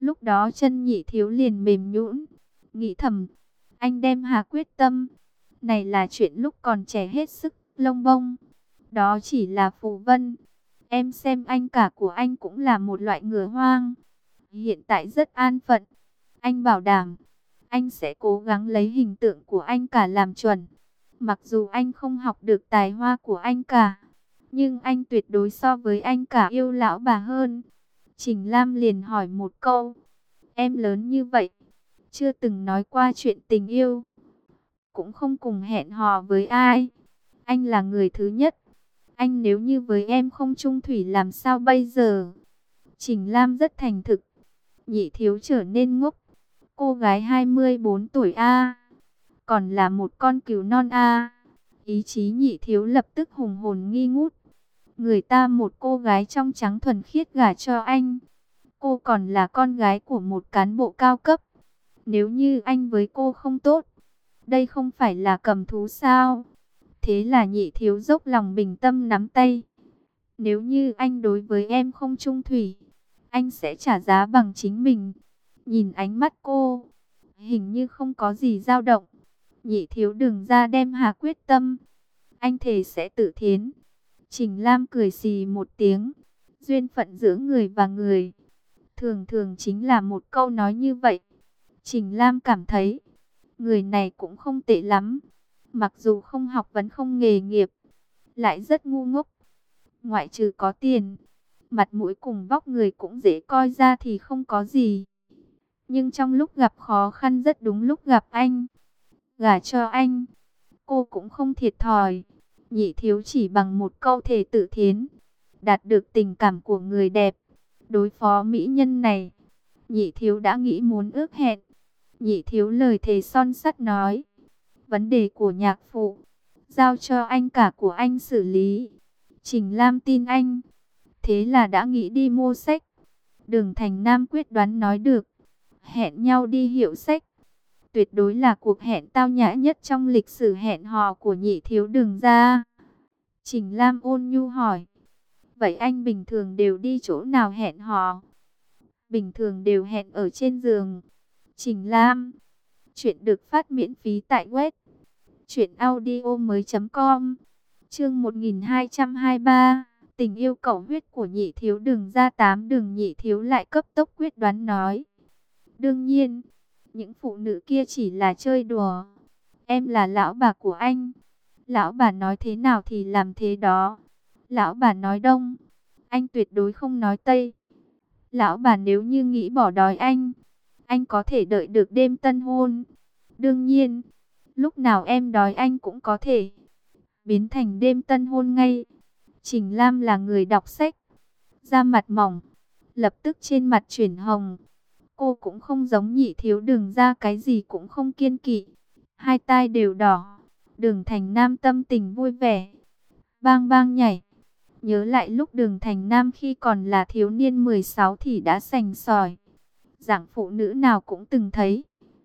Lúc đó chân Nhị thiếu liền mềm nhũn, nghĩ thầm, anh đem hà quyết tâm. Này là chuyện lúc còn trẻ hết sức lông bông. Đó chỉ là phù vân. Em xem anh cả của anh cũng là một loại ngựa hoang. Hiện tại rất an phận. Anh bảo đảm, anh sẽ cố gắng lấy hình tượng của anh cả làm chuẩn. Mặc dù anh không học được tài hoa của anh cả, nhưng anh tuyệt đối so với anh cả yêu lão bà hơn. Trình Lam liền hỏi một câu, em lớn như vậy, chưa từng nói qua chuyện tình yêu, cũng không cùng hẹn hò với ai. Anh là người thứ nhất. Anh nếu như với em không chung thủy làm sao bây giờ? Trình Lam rất thành thực. Nhị thiếu trở nên ngốc. Cô gái 24 tuổi a, còn là một con cừu non a. Ý chí Nhị thiếu lập tức hùng hồn nghi ngút. Người ta một cô gái trong trắng thuần khiết gả cho anh. Cô còn là con gái của một cán bộ cao cấp. Nếu như anh với cô không tốt, đây không phải là cầm thú sao? Thế là Nhị thiếu dốc lòng bình tâm nắm tay. Nếu như anh đối với em không chung thủy, anh sẽ trả giá bằng chính mình. Nhìn ánh mắt cô, hình như không có gì dao động. Nhị thiếu đừng ra đem hà quyết tâm. Anh thề sẽ tự thiến. Trình Lam cười xì một tiếng. Duyên phận giữa người và người, thường thường chính là một câu nói như vậy. Trình Lam cảm thấy, người này cũng không tệ lắm. Mặc dù không học vấn không nghề nghiệp, lại rất ngu ngốc. Ngoại trừ có tiền, mặt mũi cùng vóc người cũng dễ coi ra thì không có gì. Nhưng trong lúc gặp khó khăn rất đúng lúc gặp anh. Gả cho anh, cô cũng không thiệt thòi. Nhị thiếu chỉ bằng một câu thề tự thiến, đạt được tình cảm của người đẹp. Đối phó mỹ nhân này, Nhị thiếu đã nghĩ muốn ước hẹn. Nhị thiếu lời thề son sắt nói, vấn đề của nhạc phụ, giao cho anh cả của anh xử lý. Trình Lam tin anh, thế là đã nghĩ đi mua sách. Đường Thành Nam quyết đoán nói được, hẹn nhau đi hiệu sách. Tuyệt đối là cuộc hẹn tao nhã nhất trong lịch sử hẹn hò của Nhị thiếu Đường gia. Trình Lam ôn nhu hỏi, vậy anh bình thường đều đi chỗ nào hẹn hò? Bình thường đều hẹn ở trên giường. Trình Lam. Chuyện được phát miễn phí tại web truyệnaudiomoi.com. Chương 1223, tình yêu cầu huyết của Nhị thiếu Đường gia. 8 Đường Nhị thiếu lại cấp tốc quyết đoán nói, đương nhiên, những phụ nữ kia chỉ là chơi đùa. Em là lão bà của anh. Lão bà nói thế nào thì làm thế đó. Lão bà nói đông, anh tuyệt đối không nói tây. Lão bà nếu như nghĩ bỏ đói anh có thể đợi được đêm tân hôn. Đương nhiên, lúc nào em đói anh cũng có thể biến thành đêm tân hôn ngay. Trình Lam là người đọc sách, da mặt mỏng, lập tức trên mặt chuyển hồng. Cô cũng không giống Nhị thiếu Đường ra cái gì cũng không kiêng kỵ, hai tai đều đỏ. Đường Thành Nam tâm tình vui vẻ, bang bang nhảy. Nhớ lại lúc Đường Thành Nam khi còn là thiếu niên 16 thì đã sành sỏi. Dạng phụ nữ nào cũng từng thấy.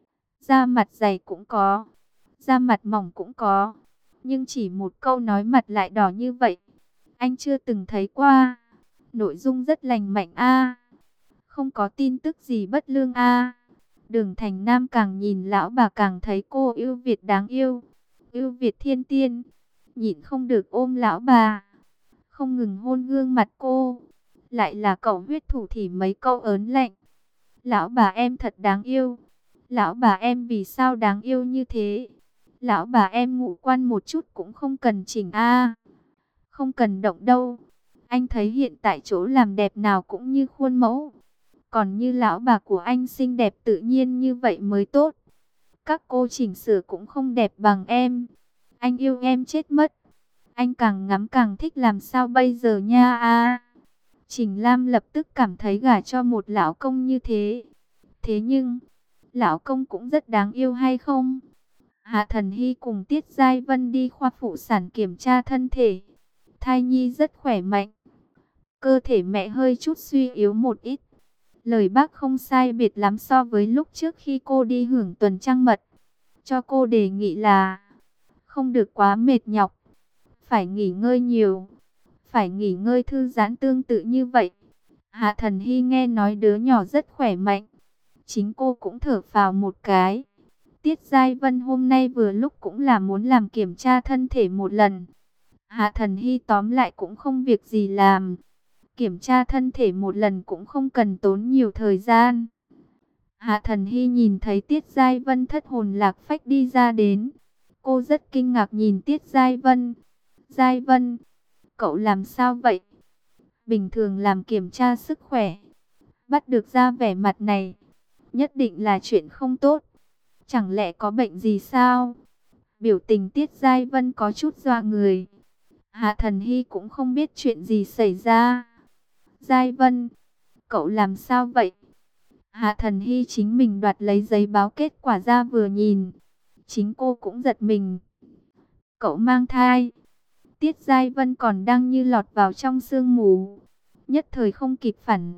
Da mặt dày cũng có, da mặt mỏng cũng có. Nhưng chỉ một câu nói mặt lại đỏ như vậy, anh chưa từng thấy qua. Nội dung rất lành mạnh a, không có tin tức gì bất lương a. Đường Thành Nam càng nhìn lão bà càng thấy cô ưu việt đáng yêu, ưu việt thiên tiên. Nhịn không được ôm lão bà, không ngừng hôn gương mặt cô. Lại là cậu huyết thủ thì mấy câu ớn lạnh. Lão bà em thật đáng yêu. Lão bà em vì sao đáng yêu như thế? Lão bà em ngũ quan một chút cũng không cần chỉnh a. Không cần động đâu. Anh thấy hiện tại chỗ làm đẹp nào cũng như khuôn mẫu. Còn như lão bà của anh xinh đẹp tự nhiên như vậy mới tốt. Các cô chỉnh sửa cũng không đẹp bằng em. Anh yêu em chết mất. Anh càng ngắm càng thích làm sao bây giờ nha a. Trình Lam lập tức cảm thấy gả cho một lão công như thế. Thế nhưng, lão công cũng rất đáng yêu hay không? Hạ Thần Hy cùng Tiết Giai Vân đi khoa phụ sản kiểm tra thân thể. Thai nhi rất khỏe mạnh. Cơ thể mẹ hơi chút suy yếu một ít. Lời bác không sai biệt lắm so với lúc trước khi cô đi hưởng tuần trăng mật. Cho cô đề nghị là không được quá mệt nhọc, phải nghỉ ngơi nhiều, phải nghỉ ngơi thư giãn tương tự như vậy. Hạ Thần Hy nghe nói đứa nhỏ rất khỏe mạnh, Chính cô cũng thở phào một cái. Tiết Giai Vân hôm nay vừa lúc cũng là muốn làm kiểm tra thân thể một lần. Hạ Thần Hy tóm lại cũng không việc gì làm. Kiểm tra thân thể một lần cũng không cần tốn nhiều thời gian. Hạ Thần Hy nhìn thấy Tiết Giai Vân thất hồn lạc phách đi ra đến. Cô rất kinh ngạc nhìn Tiết Giai Vân. Giai Vân, cậu làm sao vậy? Bình thường làm kiểm tra sức khỏe, bắt được ra vẻ mặt này, nhất định là chuyện không tốt. Chẳng lẽ có bệnh gì sao? Biểu tình Tiết Giai Vân có chút dọa người. Hạ Thần Hy cũng không biết chuyện gì xảy ra. Giai Vân, cậu làm sao vậy? Hạ Thần Hy chính mình đoạt lấy giấy báo kết quả ra vừa nhìn. Chính cô cũng giật mình. Cậu mang thai. Tiết Giai Vân còn đang như lọt vào trong sương mù, nhất thời không kịp phản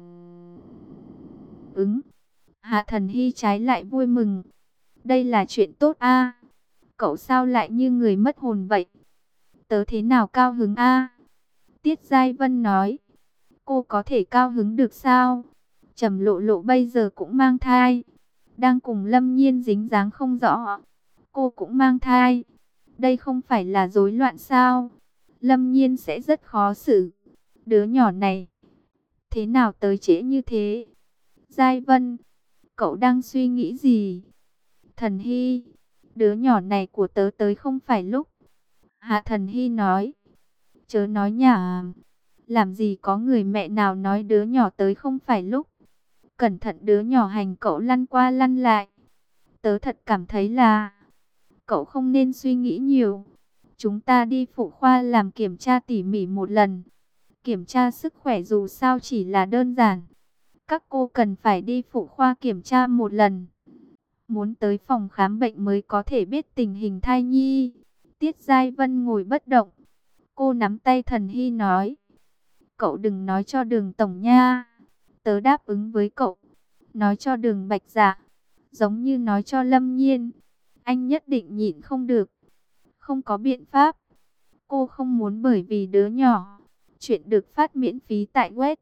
ứng. Hạ Thần Hy trái lại vui mừng. Đây là chuyện tốt a. Cậu sao lại như người mất hồn vậy? Tớ thế nào cao hứng a? Tiết Giai Vân nói. Cô có thể cao hứng được sao? Trầm Lộ Lộ bây giờ cũng mang thai, đang cùng Lâm Nhiên dính dáng không rõ. Cô cũng mang thai. Đây không phải là rối loạn sao? Lâm Nhiên sẽ rất khó xử. Đứa nhỏ này thế nào tới trễ như thế? Giai Vân, cậu đang suy nghĩ gì? Thần Hy, đứa nhỏ này của tớ tới không phải lúc. Hạ Thần Hy nói. Chớ nói nhảm. Làm gì có người mẹ nào nói đứa nhỏ tới không phải lúc. Cẩn thận đứa nhỏ hành cậu lăn qua lăn lại. Tớ thật cảm thấy là cậu không nên suy nghĩ nhiều. Chúng ta đi phụ khoa làm kiểm tra tỉ mỉ một lần. Kiểm tra sức khỏe dù sao chỉ là đơn giản. Các cô cần phải đi phụ khoa kiểm tra một lần. Muốn tới phòng khám bệnh mới có thể biết tình hình thai nhi. Tiết Giai Vân ngồi bất động. Cô nắm tay Thần Hy nói. Cậu đừng nói cho Đường tổng nha. Tớ đáp ứng với cậu. Nói cho Đường Bạch Dạ, giống như nói cho Lâm Nhiên. Anh nhất định nhịn không được. Không có biện pháp. Cô không muốn bởi vì đứa nhỏ. Chuyện được phát miễn phí tại web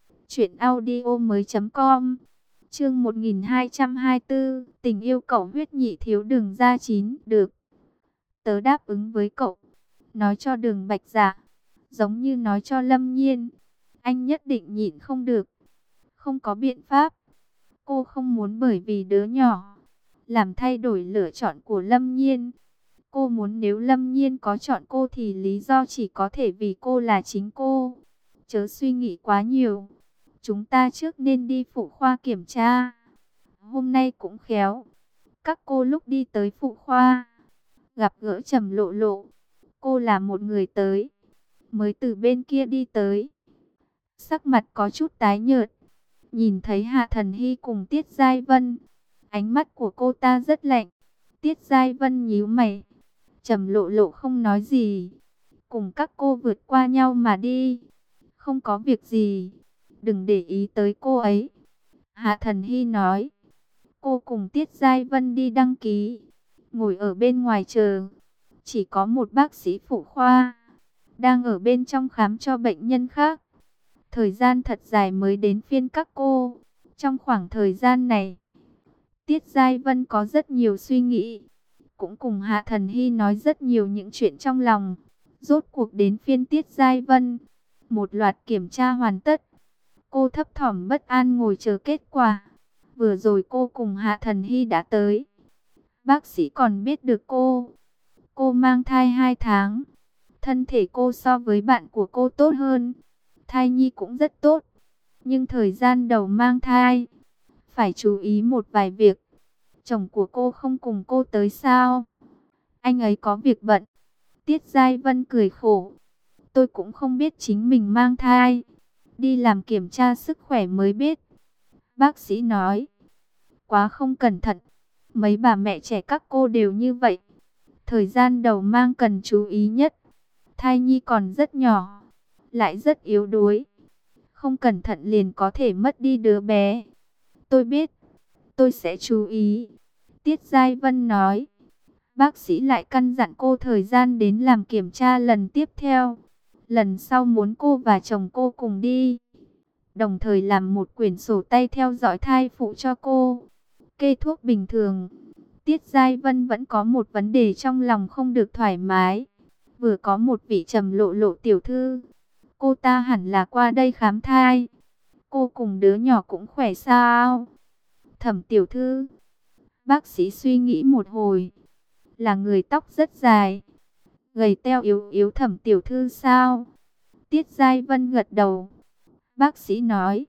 truyệnaudiomoi.com. Chương 1224, tình yêu cậu huyết nhị thiếu Đường gia 9, được. Tớ đáp ứng với cậu. Nói cho Đường Bạch Dạ, giống như nói cho Lâm Nhiên. Anh nhất định nhịn không được. Không có biện pháp. Cô không muốn bởi vì đứa nhỏ làm thay đổi lựa chọn của Lâm Nhiên. Cô muốn nếu Lâm Nhiên có chọn cô thì lý do chỉ có thể vì cô là chính cô. Chớ suy nghĩ quá nhiều. Chúng ta trước nên đi phụ khoa kiểm tra. Hôm nay cũng khéo. Các cô lúc đi tới phụ khoa, gặp gỡ Trầm Lộ Lộ. Cô là một người tới, mới từ bên kia đi tới. Sắc mặt có chút tái nhợt. Nhìn thấy Hạ Thần Hy cùng Tiết Giai Vân, ánh mắt của cô ta rất lạnh. Tiết Giai Vân nhíu mày. Trầm Lộ Lộ không nói gì, cùng các cô vượt qua nhau mà đi. Không có việc gì, đừng để ý tới cô ấy. Hạ Thần Hy nói. Cô cùng Tiết Giai Vân đi đăng ký, ngồi ở bên ngoài chờ. Chỉ có một bác sĩ phụ khoa đang ở bên trong khám cho bệnh nhân khác. Thời gian thật dài mới đến phiên các cô. Trong khoảng thời gian này, Tiết Giai Vân có rất nhiều suy nghĩ, cũng cùng Hạ Thần Hy nói rất nhiều những chuyện trong lòng. Rốt cuộc đến phiên Tiết Giai Vân. Một loạt kiểm tra hoàn tất. Cô thấp thỏm bất an ngồi chờ kết quả. Vừa rồi cô cùng Hạ Thần Hy đã tới. Bác sĩ còn biết được cô mang thai 2 tháng. Thân thể cô so với bạn của cô tốt hơn. Thai nhi cũng rất tốt. Nhưng thời gian đầu mang thai, phải chú ý một vài việc. Chồng của cô không cùng cô tới sao? Anh ấy có việc bận. Tiết Giai Vân cười khổ. Tôi cũng không biết chính mình mang thai. Đi làm kiểm tra sức khỏe mới biết. Bác sĩ nói. Quá không cẩn thận. Mấy bà mẹ trẻ các cô đều như vậy. Thời gian đầu mang cần chú ý nhất. Thai nhi còn rất nhỏ, lại rất yếu đuối. Không cẩn thận liền có thể mất đi đứa bé. Tôi biết, tôi sẽ chú ý. Tiết Giai Vân nói. Bác sĩ lại căn dặn cô thời gian đến làm kiểm tra lần tiếp theo. Lần sau muốn cô và chồng cô cùng đi. đồng thời làm một quyển sổ tay theo dõi thai phụ cho cô. Kê thuốc bình thường. Tiết Giai Vân vẫn có một vấn đề trong lòng không được thoải mái. Vừa có một vị Trầm Lộ Lộ tiểu thư, cô ta hẳn là qua đây khám thai. Cô cùng đứa nhỏ cũng khỏe sao? Thẩm tiểu thư. Bác sĩ suy nghĩ một hồi. Là người tóc rất dài, gầy teo yếu yếu Thẩm tiểu thư sao? Tiết Giai Vân gật đầu. Bác sĩ nói,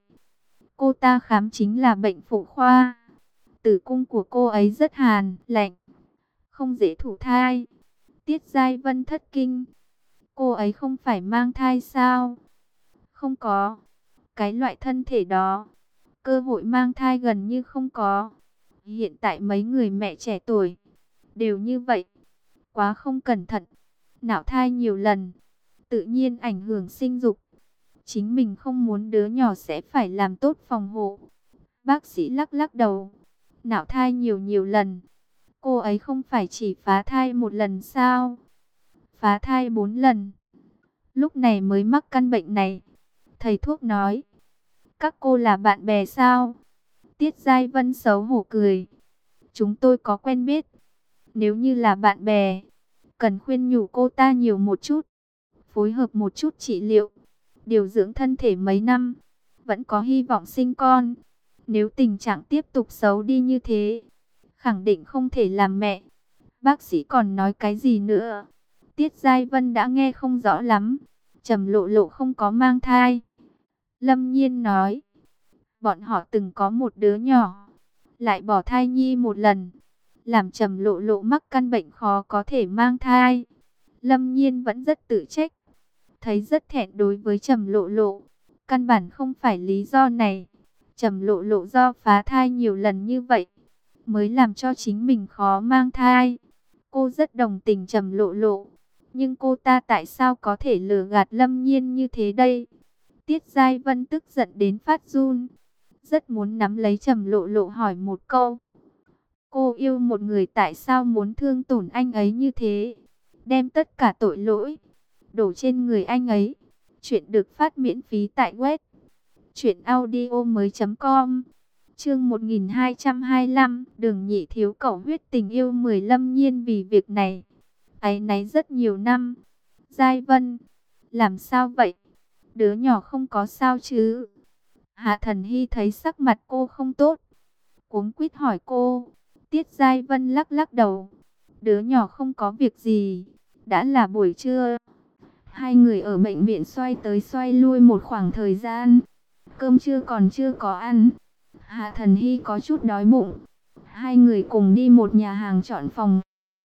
cô ta khám chính là bệnh phụ khoa. Tử cung của cô ấy rất hàn, lạnh, không dễ thụ thai. Tiết Giai Vân thất kinh. Cô ấy không phải mang thai sao? Không có. Cái loại thân thể đó, cơ hội mang thai gần như không có. Hiện tại mấy người mẹ trẻ tuổi đều như vậy. Quá không cẩn thận, nạo thai nhiều lần, tự nhiên ảnh hưởng sinh dục. Chính mình không muốn đứa nhỏ sẽ phải làm tốt phòng hộ. Bác sĩ lắc lắc đầu. Nạo thai nhiều nhiều lần. Cô ấy không phải chỉ phá thai một lần sao? Phá thai 4 lần. Lúc này mới mắc căn bệnh này. Thầy thuốc nói. Các cô là bạn bè sao? Tiết Giai Vân xấu hổ cười. Chúng tôi có quen biết. Nếu như là bạn bè, cần khuyên nhủ cô ta nhiều một chút. Phối hợp một chút trị liệu. Điều dưỡng thân thể mấy năm. Vẫn có hy vọng sinh con. Nếu tình trạng tiếp tục xấu đi như thế, khẳng định không thể làm mẹ. Bác sĩ còn nói cái gì nữa? Tiết Giai Vân đã nghe không rõ lắm. Trầm Lộ Lộ không có mang thai. Lâm Nhiên nói, bọn họ từng có một đứa nhỏ, lại bỏ thai nhi một lần, làm Trầm Lộ Lộ mắc căn bệnh khó có thể mang thai. Lâm Nhiên vẫn rất tự trách, thấy rất thẹn đối với Trầm Lộ Lộ. Căn bản không phải lý do này. Trầm Lộ Lộ do phá thai nhiều lần như vậy, mới làm cho chính mình khó mang thai. Cô rất đồng tình Trầm Lộ Lộ, nhưng cô ta tại sao có thể lừa gạt Lâm Nhiên như thế đây? Tiết Giai Vân tức giận đến phát run, rất muốn nắm lấy Trầm Lộ Lộ hỏi một câu. Cô yêu một người tại sao muốn thương tổn anh ấy như thế? Đem tất cả tội lỗi đổ trên người anh ấy. Chuyện được phát miễn phí tại web truyệnaudiomoi.com. Chương 1225, Đường Nhị thiếu cầu huyết tình yêu 10. Lâm Nhiên vì việc này áy náy rất nhiều năm. Giai Vân, làm sao vậy? Đứa nhỏ không có sao chứ? Hạ Thần Hy thấy sắc mặt cô không tốt, cuống quýt hỏi cô. Tiết Giai Vân lắc lắc đầu. Đứa nhỏ không có việc gì. Đã là buổi trưa. Hai người ở bệnh viện xoay tới xoay lui một khoảng thời gian. Cơm trưa còn chưa có ăn. Hạ Thần Hy có chút đói bụng. Hai người cùng đi một nhà hàng chọn phòng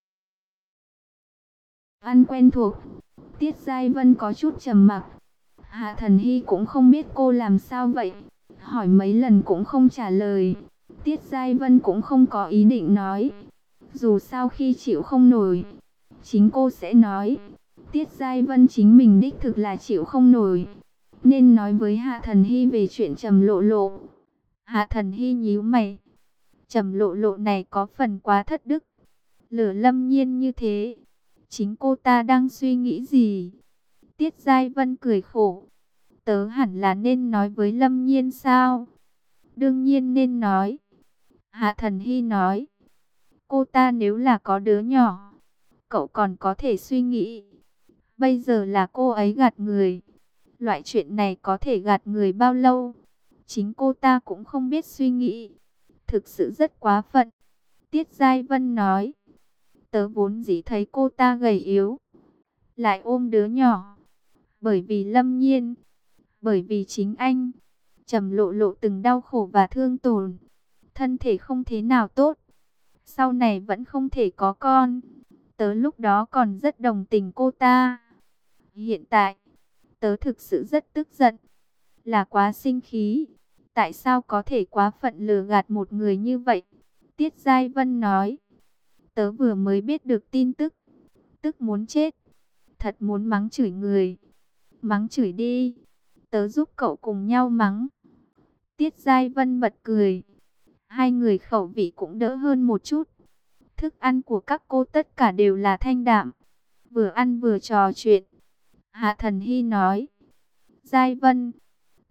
ăn quen thuộc. Tiết Giai Vân có chút trầm mặc. Hạ Thần Hy cũng không biết cô làm sao vậy. Hỏi mấy lần cũng không trả lời. Tiết Giai Vân cũng không có ý định nói. Dù sao khi chịu không nổi, chính cô sẽ nói. Tiết Giai Vân chính mình đích thực là chịu không nổi, nên nói với Hạ Thần Hy về chuyện Trầm Lộ Lộ. Hạ Thần Hy nhíu mày. Trầm Lộ Lộ này có phần quá thất đức. Lửa Lâm Nhiên như thế, chính cô ta đang suy nghĩ gì? Tiết Giai Vân cười khổ. Tớ hẳn là nên nói với Lâm Nhiên sao? Đương nhiên nên nói. Hạ Thần Hy nói. Cô ta nếu là có đứa nhỏ, cậu còn có thể suy nghĩ. Bây giờ là cô ấy gạt người. Loại chuyện này có thể gạt người bao lâu? Chính cô ta cũng không biết suy nghĩ. Thực sự rất quá phận. Tiết Giai Vân nói. Tớ vốn dĩ thấy cô ta gầy yếu, lại ôm đứa nhỏ. Bởi vì Lâm Nhiên, bởi vì chính anh. Trầm Lộ Lộ từng đau khổ và thương tổn, thân thể không thế nào tốt, sau này vẫn không thể có con. Tớ lúc đó còn rất đồng tình cô ta. Hiện tại, tớ thực sự rất tức giận, là quá sinh khí. Tại sao có thể quá phận lừa gạt một người như vậy? Tiết Giai Vân nói. Tớ vừa mới biết được tin tức, tức muốn chết. Thật muốn mắng chửi người. Mắng chửi đi, tớ giúp cậu cùng nhau mắng. Tiết Giai Vân bật cười. Hai người khẩu vị cũng đỡ hơn một chút. Thức ăn của các cô tất cả đều là thanh đạm, vừa ăn vừa trò chuyện. Hạ Thần Hy nói. Giai Vân,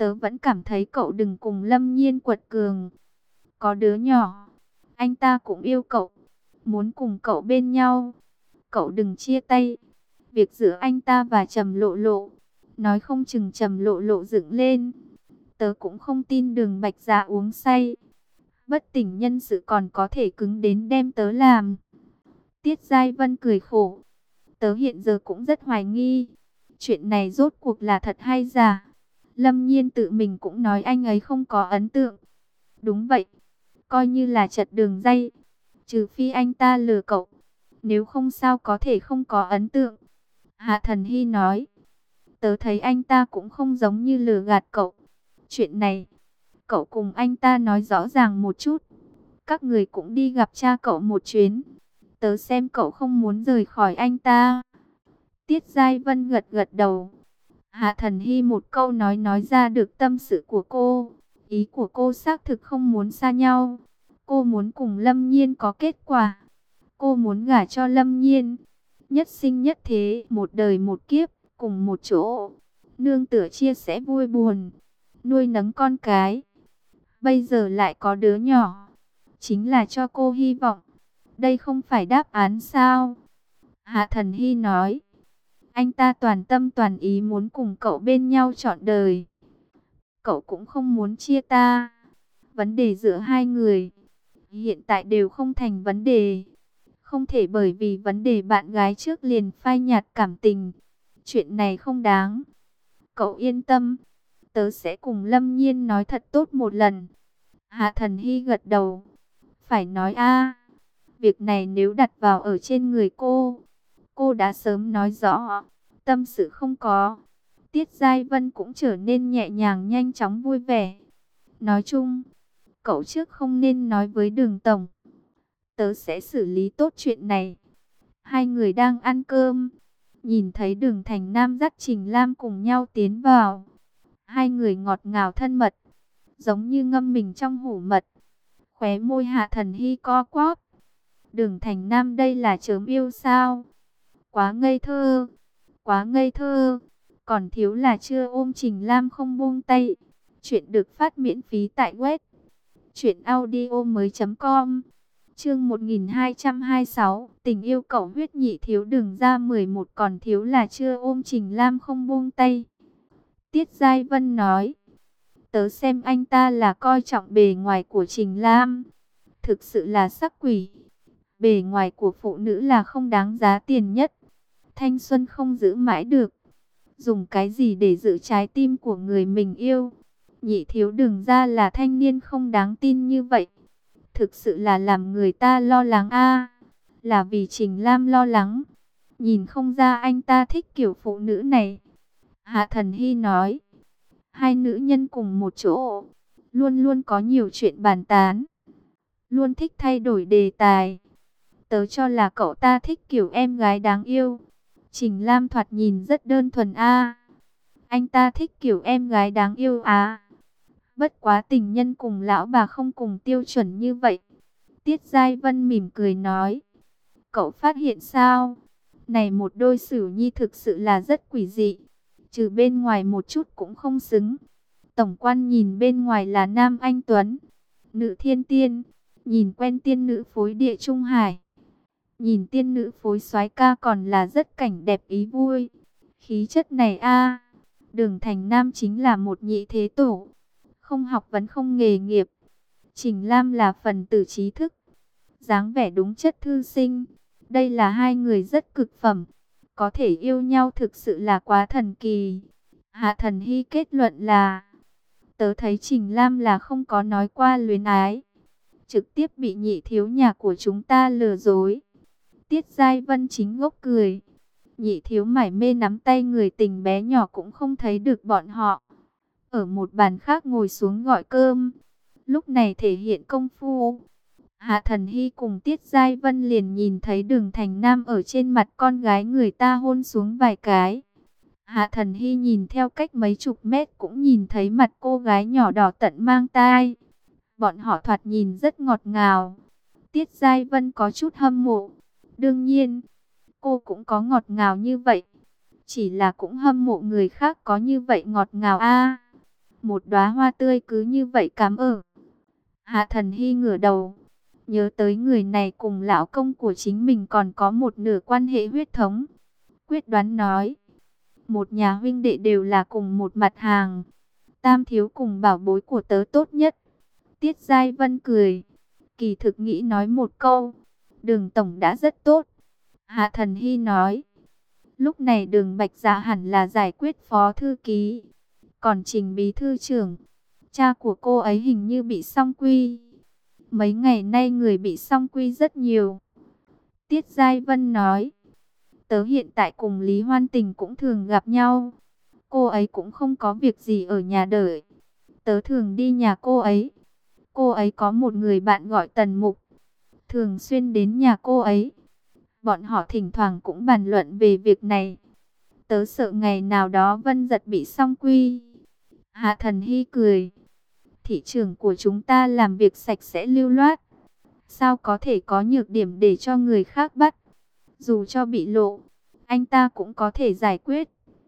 Tớ vẫn cảm thấy cậu đừng cùng Lâm Nhiên quật cường. Có đứa nhỏ, anh ta cũng yêu cậu, muốn cùng cậu bên nhau. Cậu đừng chia tay. Việc giữa anh ta và Trầm Lộ Lộ, nói không chừng Trầm Lộ Lộ dựng lên. Tớ cũng không tin Đường Bạch Dạ uống say, bất tỉnh nhân sự còn có thể cứng đến đem tớ làm. Tiết Giai Vân cười khổ. Tớ hiện giờ cũng rất hoài nghi, chuyện này rốt cuộc là thật hay giả. Lâm Nhiên tự mình cũng nói anh ấy không có ấn tượng. Đúng vậy, coi như là trật đường dây. Trừ phi anh ta lừa cậu, nếu không sao có thể không có ấn tượng. Hạ Thần Hy nói, tớ thấy anh ta cũng không giống như lừa gạt cậu. Chuyện này, cậu cùng anh ta nói rõ ràng một chút. Các người cũng đi gặp cha cậu một chuyến. Tớ xem cậu không muốn rời khỏi anh ta. Tiết Giai Vân gật gật đầu. Hạ Thần Hy một câu nói ra được tâm sự của cô. Ý của cô xác thực không muốn xa nhau. Cô muốn cùng Lâm Nhiên có kết quả. Cô muốn gả cho Lâm Nhiên. Nhất sinh nhất thế, một đời một kiếp, cùng một chỗ. Nương tựa chia sẻ vui buồn, nuôi nấng con cái. Bây giờ lại có đứa nhỏ, chính là cho cô hy vọng. Đây không phải đáp án sao? Hạ Thần Hy nói, anh ta toàn tâm toàn ý muốn cùng cậu bên nhau trọn đời. Cậu cũng không muốn chia ta. Vấn đề giữa hai người hiện tại đều không thành vấn đề. Không thể bởi vì vấn đề bạn gái trước liền phai nhạt cảm tình. Chuyện này không đáng. Cậu yên tâm, tớ sẽ cùng Lâm Nhiên nói thật tốt một lần. Hạ Thần Hy gật đầu. Phải nói a, việc này nếu đặt vào ở trên người cô đã sớm nói rõ. Tâm sự không có. Tiết Giai Vân cũng trở nên nhẹ nhàng, nhanh chóng, vui vẻ. Nói chung, cậu trước không nên nói với Đường Tổng. Tớ sẽ xử lý tốt chuyện này. Hai người đang ăn cơm, nhìn thấy Đường Thành Nam dắt Trình Lam cùng nhau tiến vào. Hai người ngọt ngào thân mật, giống như ngâm mình trong hủ mật. Khóe môi Hạ Thần Hy co quắp. Đường Thành Nam đây là chớm yêu sao? Quá ngây thơ, quá ngây thơ. Còn thiếu là chưa ôm Trình Lam không buông tay. Chuyện được phát miễn phí tại web truyệnaudiomoi.com. Chương 1226, tình yêu cẩu huyết nhị thiếu đường ra 11, còn thiếu là chưa ôm Trình Lam không buông tay. Tiết Giai Vân nói, tớ xem anh ta là coi trọng bề ngoài của Trình Lam. Thực sự là sắc quỷ. Bề ngoài của phụ nữ là không đáng giá tiền nhất. Thanh xuân không giữ mãi được. Dùng cái gì để giữ trái tim của người mình yêu? Nhị thiếu đường ra là thanh niên không đáng tin như vậy. Thực sự là làm người ta lo lắng a. Là vì Trình Lam lo lắng. Nhìn không ra anh ta thích kiểu phụ nữ này. Hạ Thần Hy nói, hai nữ nhân cùng một chỗ, luôn luôn có nhiều chuyện bàn tán, luôn thích thay đổi đề tài. Tớ cho là cậu ta thích kiểu em gái đáng yêu. Trình Lam thoạt nhìn rất đơn thuần a. Anh ta thích kiểu em gái đáng yêu à? Bất quá tình nhân cùng lão bà không cùng tiêu chuẩn như vậy. Tiết Giai Vân mỉm cười nói, cậu phát hiện sao? Này một đôi Sửu Nhi thực sự là rất quỷ dị. Trừ bên ngoài một chút cũng không xứng. Tổng quan nhìn bên ngoài là nam anh tuấn, nữ thiên tiên, nhìn quen tiên nữ phối địa trung hải. Nhìn tiên nữ phối soái ca còn là rất cảnh đẹp ý vui. Khí chất này a, Đường Thành Nam chính là một nhị thế tổ, không học vấn không nghề nghiệp. Trình Lam là phần tử trí thức, dáng vẻ đúng chất thư sinh. Đây là hai người rất cực phẩm, có thể yêu nhau thực sự là quá thần kỳ. Hạ Thần Hy kết luận là, tớ thấy Trình Lam là không có nói qua luyến ái, trực tiếp bị nhị thiếu nhà của chúng ta lừa dối. Tiết Giai Vân chính ngốc cười. Nhị thiếu mải mê nắm tay người tình bé nhỏ cũng không thấy được bọn họ. Ở một bàn khác ngồi xuống gọi cơm. Lúc này thể hiện công phu. Hạ Thần Hy cùng Tiết Giai Vân liền nhìn thấy Đường Thành Nam ở trên mặt con gái người ta hôn xuống vài cái. Hạ Thần Hy nhìn theo cách mấy chục mét cũng nhìn thấy mặt cô gái nhỏ đỏ tận mang tai. Bọn họ thoạt nhìn rất ngọt ngào. Tiết Giai Vân có chút hâm mộ. Đương nhiên, cô cũng có ngọt ngào như vậy. Chỉ là cũng hâm mộ người khác có như vậy ngọt ngào a. Một đóa hoa tươi cứ như vậy cắm ở. Hạ Thần Hy ngửa đầu, nhớ tới người này cùng lão công của chính mình còn có một nửa quan hệ huyết thống. Quyết đoán nói, một nhà huynh đệ đều là cùng một mặt hàng. Tam thiếu cùng bảo bối của tớ tốt nhất. Tiết Giai Vân cười, kỳ thực nghĩ nói một câu, Đường tổng đã rất tốt. Hạ Thần Hy nói, lúc này Đường Bạch Dạ hẳn là giải quyết phó thư ký. Còn Trình bí thư trưởng, cha của cô ấy hình như bị song quy. Mấy ngày nay người bị song quy rất nhiều. Tiết Giai Vân nói, tớ hiện tại cùng Lý Hoan Tình cũng thường gặp nhau. Cô ấy cũng không có việc gì ở nhà đợi. Tớ thường đi nhà cô ấy. Cô ấy có một người bạn gọi Tần Mục, thường xuyên đến nhà cô ấy. Bọn họ thỉnh thoảng cũng bàn luận về việc này. Tớ sợ ngày nào đó Vân Giật bị song quy. Hạ Thần Hy cười, thị trưởng của chúng ta làm việc sạch sẽ lưu loát, sao có thể có nhược điểm để cho người khác bắt. Dù cho bị lộ, anh ta cũng có thể giải quyết.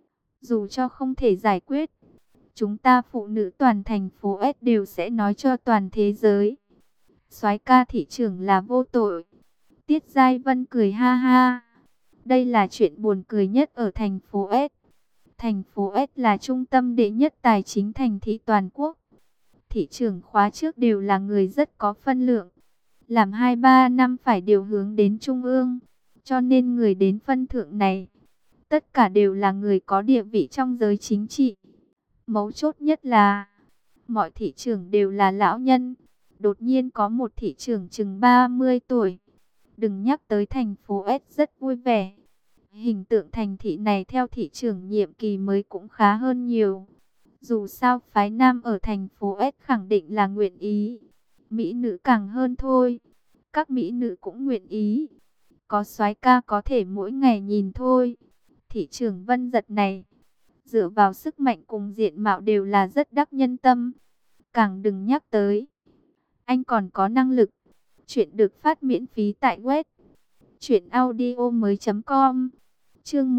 Dù cho không thể giải quyết, chúng ta phụ nữ toàn thành phố S đều sẽ nói cho toàn thế giới, soái ca thị trưởng là vô tội. Tiết Giai Vân cười ha ha. Đây là chuyện buồn cười nhất ở thành phố S. Thành phố S là trung tâm đệ nhất tài chính thành thị toàn quốc. Thị trưởng khóa trước đều là người rất có phân lượng. Làm 2-3 năm phải điều hướng đến trung ương. Cho nên người đến phân thượng này, tất cả đều là người có địa vị trong giới chính trị. Mấu chốt nhất là, mọi thị trưởng đều là lão nhân. Đột nhiên có một thị trưởng chừng 30 tuổi. Đừng nhắc tới thành phố S rất vui vẻ. Hình tượng thành thị này theo thị trưởng nhiệm kỳ mới cũng khá hơn nhiều. Dù sao phái nam ở thành phố S khẳng định là nguyện ý. Mỹ nữ càng hơn thôi. Các mỹ nữ cũng nguyện ý. Có soái ca có thể mỗi ngày nhìn thôi. Thị trưởng Vân Giật này, dựa vào sức mạnh cùng diện mạo đều là rất đắc nhân tâm. Càng đừng nhắc tới, anh còn có năng lực. Chuyện được phát miễn phí tại web truyệnaudiomoi.com. Chương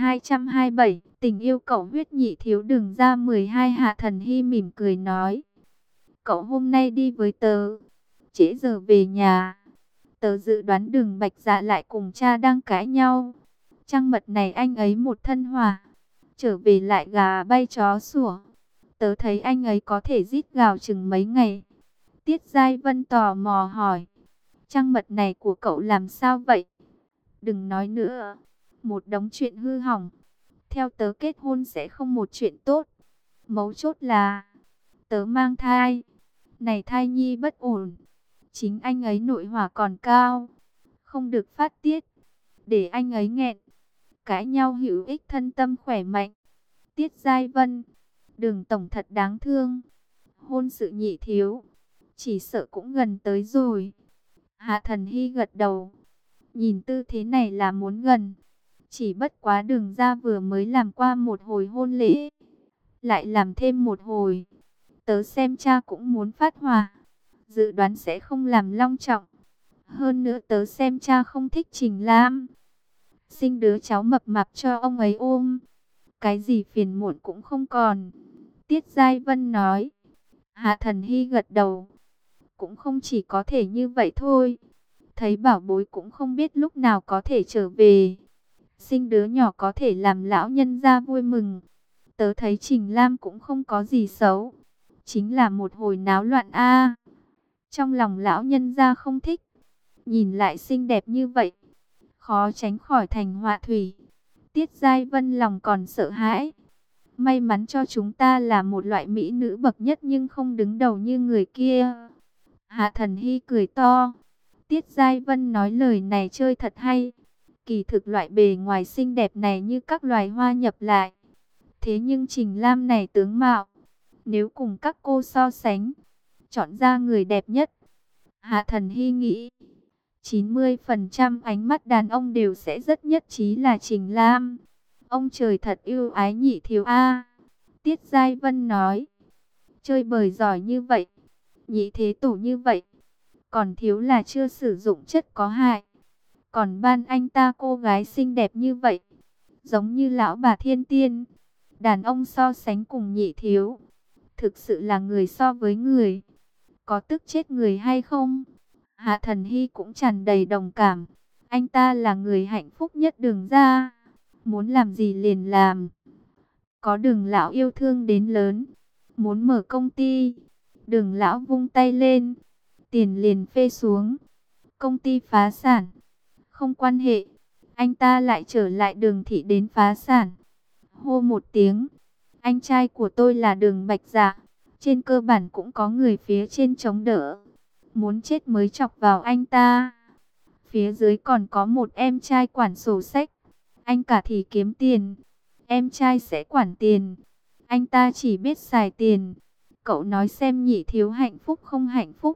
1227, tình yêu cậu huyết nhị thiếu Đường ra 12. Hạ Thần Hy mỉm cười nói, cậu hôm nay đi với tớ, trễ giờ về nhà. Tớ dự đoán Đường Bạch Dạ lại cùng cha đang cãi nhau. Trăng mật này anh ấy một thân hỏa, trở về lại gà bay chó sủa. Tớ thấy anh ấy có thể rít gào chừng mấy ngày. Tiết Giai Vân tò mò hỏi, trăng mật này của cậu làm sao vậy? Đừng nói nữa, một đống chuyện hư hỏng. Theo tớ kết hôn sẽ không một chuyện tốt. Mấu chốt là, tớ mang thai. Này thai nhi bất ổn. Chính anh ấy nội hỏa còn cao, không được phát tiết, để anh ấy nghẹn. Cãi nhau hữu ích thân tâm khỏe mạnh. Tiết Giai Vân, Đường tổng thật đáng thương. Hôn sự nhị thiếu, chỉ sợ cũng gần tới rồi. Hạ Thần Hy gật đầu. Nhìn tư thế này là muốn gần. Chỉ bất quá Đường ra vừa mới làm qua một hồi hôn lễ, lại làm thêm một hồi. Tớ xem cha cũng muốn phát hỏa, dự đoán sẽ không làm long trọng. Hơn nữa tớ xem cha không thích Trình Lam, sinh đứa cháu mập mạp cho ông ấy ôm, cái gì phiền muộn cũng không còn. Tiết Giai Vân nói. Hạ Thần Hy gật đầu. Cũng không chỉ có thể như vậy thôi. Thấy bảo bối cũng không biết lúc nào có thể trở về. Sinh đứa nhỏ có thể làm lão nhân gia vui mừng. Tớ thấy Trình Lam cũng không có gì xấu, chính là một hồi náo loạn a. Trong lòng lão nhân gia không thích. Nhìn lại xinh đẹp như vậy, khó tránh khỏi thành họa thủy. Tiết Giai Vân lòng còn sợ hãi. May mắn cho chúng ta là một loại mỹ nữ bậc nhất nhưng không đứng đầu như người kia. Hạ Thần Hy cười to. Tiết Giai Vân nói lời này chơi thật hay. Kỳ thực loại bề ngoài xinh đẹp này như các loài hoa nhập lại. Thế nhưng Trình Lam này tướng mạo, nếu cùng các cô so sánh, chọn ra người đẹp nhất. Hạ Thần Hy nghĩ, 90% ánh mắt đàn ông đều sẽ rất nhất trí là Trình Lam. Ông trời thật yêu ái nhị thiếu a. Tiết Giai Vân nói, chơi bời giỏi như vậy, nhị thế tổ như vậy, còn thiếu là chưa sử dụng chất có hại. Còn ban anh ta cô gái xinh đẹp như vậy, giống như lão bà thiên tiên. Đàn ông so sánh cùng nhị thiếu, thực sự là người so với người, có tức chết người hay không? Hạ Thần Hy cũng tràn đầy đồng cảm. Anh ta là người hạnh phúc nhất Đường gia, muốn làm gì liền làm. Có Đường lão yêu thương đến lớn, muốn mở công ty, Đường lão vung tay lên, tiền liền phê xuống, công ty phá sản. Không quan hệ, anh ta lại trở lại Đường thị đến phá sản. Hô một tiếng, anh trai của tôi là Đường Bạch Dạ, trên cơ bản cũng có người phía trên chống đỡ, muốn chết mới chọc vào anh ta. Phía dưới còn có một em trai quản sổ sách, anh cả thì kiếm tiền, em trai sẽ quản tiền, anh ta chỉ biết xài tiền. Cậu nói xem Nhị thiếu hạnh phúc không hạnh phúc?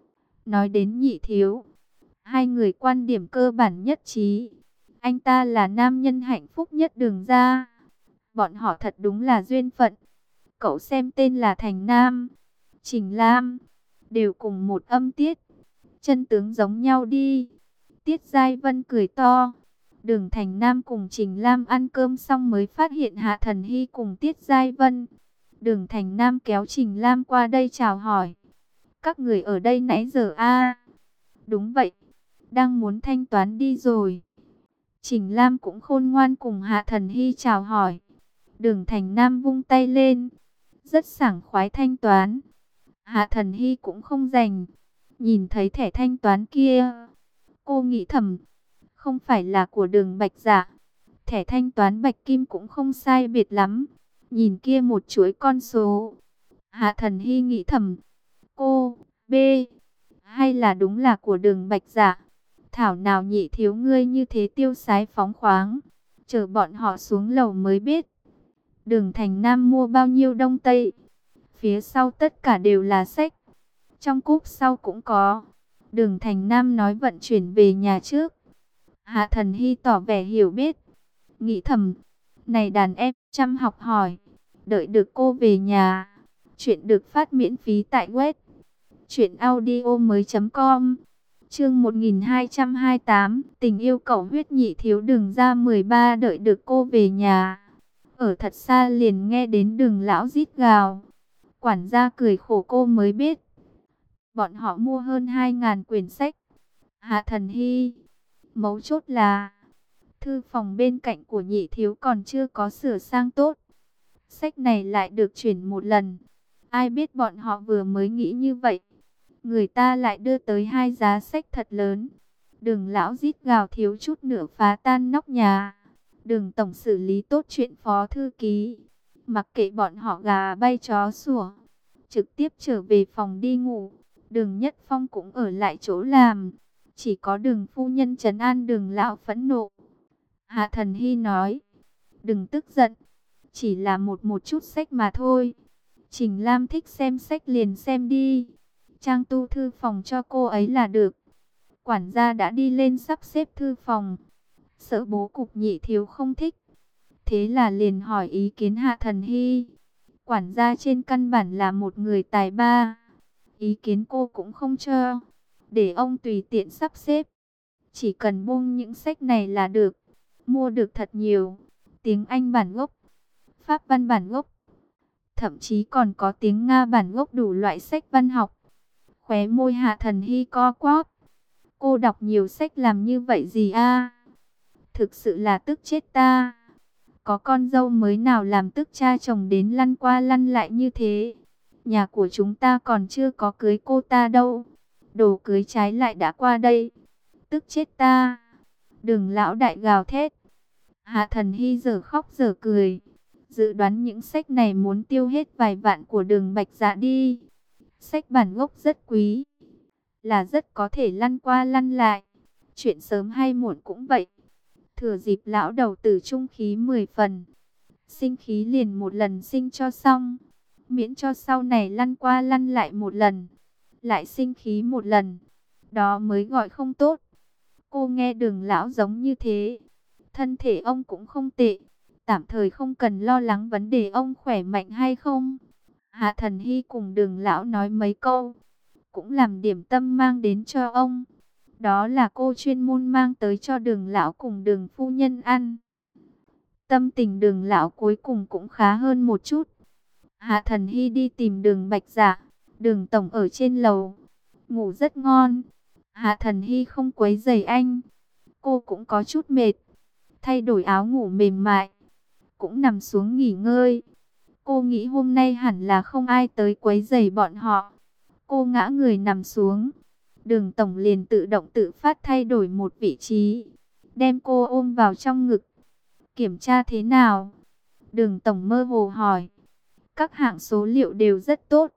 Nói đến Nhị thiếu, hai người quan điểm cơ bản nhất trí. Anh ta là nam nhân hạnh phúc nhất Đường gia. Bọn họ thật đúng là duyên phận. Cậu xem tên là Thành Nam, Trình Lam, đều cùng một âm tiết, chân tướng giống nhau đi. Tiết Giai Vân cười to. Đường Thành Nam cùng Trình Lam ăn cơm xong mới phát hiện Hạ Thần Hy cùng Tiết Giai Vân. Đường Thành Nam kéo Trình Lam qua đây chào hỏi. Các người ở đây nãy giờ a? Đúng vậy, đang muốn thanh toán đi rồi. Trình Lam cũng khôn ngoan cùng Hạ Thần Hy chào hỏi. Đường Thành Nam vung tay lên, rất sảng khoái thanh toán. Hạ Thần Hy cũng không rành, nhìn thấy thẻ thanh toán kia, cô nghĩ thầm, không phải là của Đường Bạch Dạ. Thẻ thanh toán bạch kim cũng không sai biệt lắm. Nhìn kia một chuỗi con số, Hạ Thần Hy nghĩ thầm, cô, B, hay là đúng là của Đường Bạch Dạ. Thảo nào Nhị thiếu ngươi như thế tiêu sái phóng khoáng, chờ bọn họ xuống lầu mới biết. Đường Thành Nam mua bao nhiêu đông tây, phía sau tất cả đều là sách, trong cúp sau cũng có. Đường Thành Nam nói vận chuyển về nhà trước. Hạ Thần Hy tỏ vẻ hiểu biết, nghĩ thầm, này đàn em chăm học hỏi, đợi được cô về nhà. Chuyện được phát miễn phí tại web truyệnaudiomoi.com. Chương 1228, tình yêu cẩu huyết Nhị thiếu Đường gia 13 đợi được cô về nhà. Ở thật xa liền nghe đến Đường lão rít gào. Quản gia cười khổ cô mới biết, bọn họ mua hơn 2.000 quyển sách. Hạ Thần Hy, mấu chốt là thư phòng bên cạnh của Nhị thiếu còn chưa có sửa sang tốt, sách này lại được chuyển một lần. Ai biết bọn họ vừa mới nghĩ như vậy, người ta lại đưa tới hai giá sách thật lớn. Đường lão rít gào thiếu chút nữa phá tan nóc nhà. Đường tổng xử lý tốt chuyện phó thư ký, mặc kệ bọn họ gà bay chó sủa, trực tiếp trở về phòng đi ngủ. Đường Nhất Phong cũng ở lại chỗ làm, chỉ có Đường phu nhân trấn an Đường lão phẫn nộ. Hạ Thần Hy nói, đừng tức giận, chỉ là một chút sách mà thôi. Trình Lam thích xem sách liền xem đi, trang tu thư phòng cho cô ấy là được. Quản gia đã đi lên sắp xếp thư phòng, sợ bố cục Nhị thiếu không thích, thế là liền hỏi ý kiến Hạ Thần Hy. Quản gia trên căn bản là một người tài ba, ý kiến cô cũng không cho, để ông tùy tiện sắp xếp. Chỉ cần buông những sách này là được, mua được thật nhiều, tiếng Anh bản gốc, Pháp văn bản gốc, thậm chí còn có tiếng Nga bản gốc, đủ loại sách văn học. Khóe môi Hạ Thần Hy co quắp, cô đọc nhiều sách làm như vậy gì a? Thực sự là tức chết ta. Có con dâu mới nào làm tức cha chồng đến lăn qua lăn lại như thế. Nhà của chúng ta còn chưa có cưới cô ta đâu, đồ cưới trái lại đã qua đây, tức chết ta. Đường lão đại gào thét. Hạ Thần Hy giờ khóc giờ cười, dự đoán những sách này muốn tiêu hết vài vạn của Đường Bạch Dạ đi. Sách bản gốc rất quý, là rất có thể lăn qua lăn lại, chuyện sớm hay muộn cũng vậy. Thừa dịp lão đầu tử trung khí 10 phần, sinh khí liền một lần sinh cho xong, miễn cho sau này lăn qua lăn lại một lần, lại sinh khí một lần, đó mới gọi không tốt. Cô nghe Đường lão giống như thế, thân thể ông cũng không tệ, tạm thời không cần lo lắng vấn đề ông khỏe mạnh hay không. Hạ Thần Hy cùng Đường lão nói mấy câu, cũng làm điểm tâm mang đến cho ông. Đó là cô chuyên môn mang tới cho Đường lão cùng Đường phu nhân ăn. Tâm tình Đường lão cuối cùng cũng khá hơn một chút. Hạ Thần Hy đi tìm Đường Bạch Dạ. Đường tổng ở trên lầu, ngủ rất ngon. Hạ Thần Hy không quấy rầy anh. Cô cũng có chút mệt, thay đổi áo ngủ mềm mại, cũng nằm xuống nghỉ ngơi. Cô nghĩ hôm nay hẳn là không ai tới quấy rầy bọn họ. Cô ngã người nằm xuống. Đường tổng liền tự động tự phát thay đổi một vị trí, đem cô ôm vào trong ngực. Kiểm tra thế nào? Đường tổng mơ hồ hỏi. Các hạng số liệu đều rất tốt.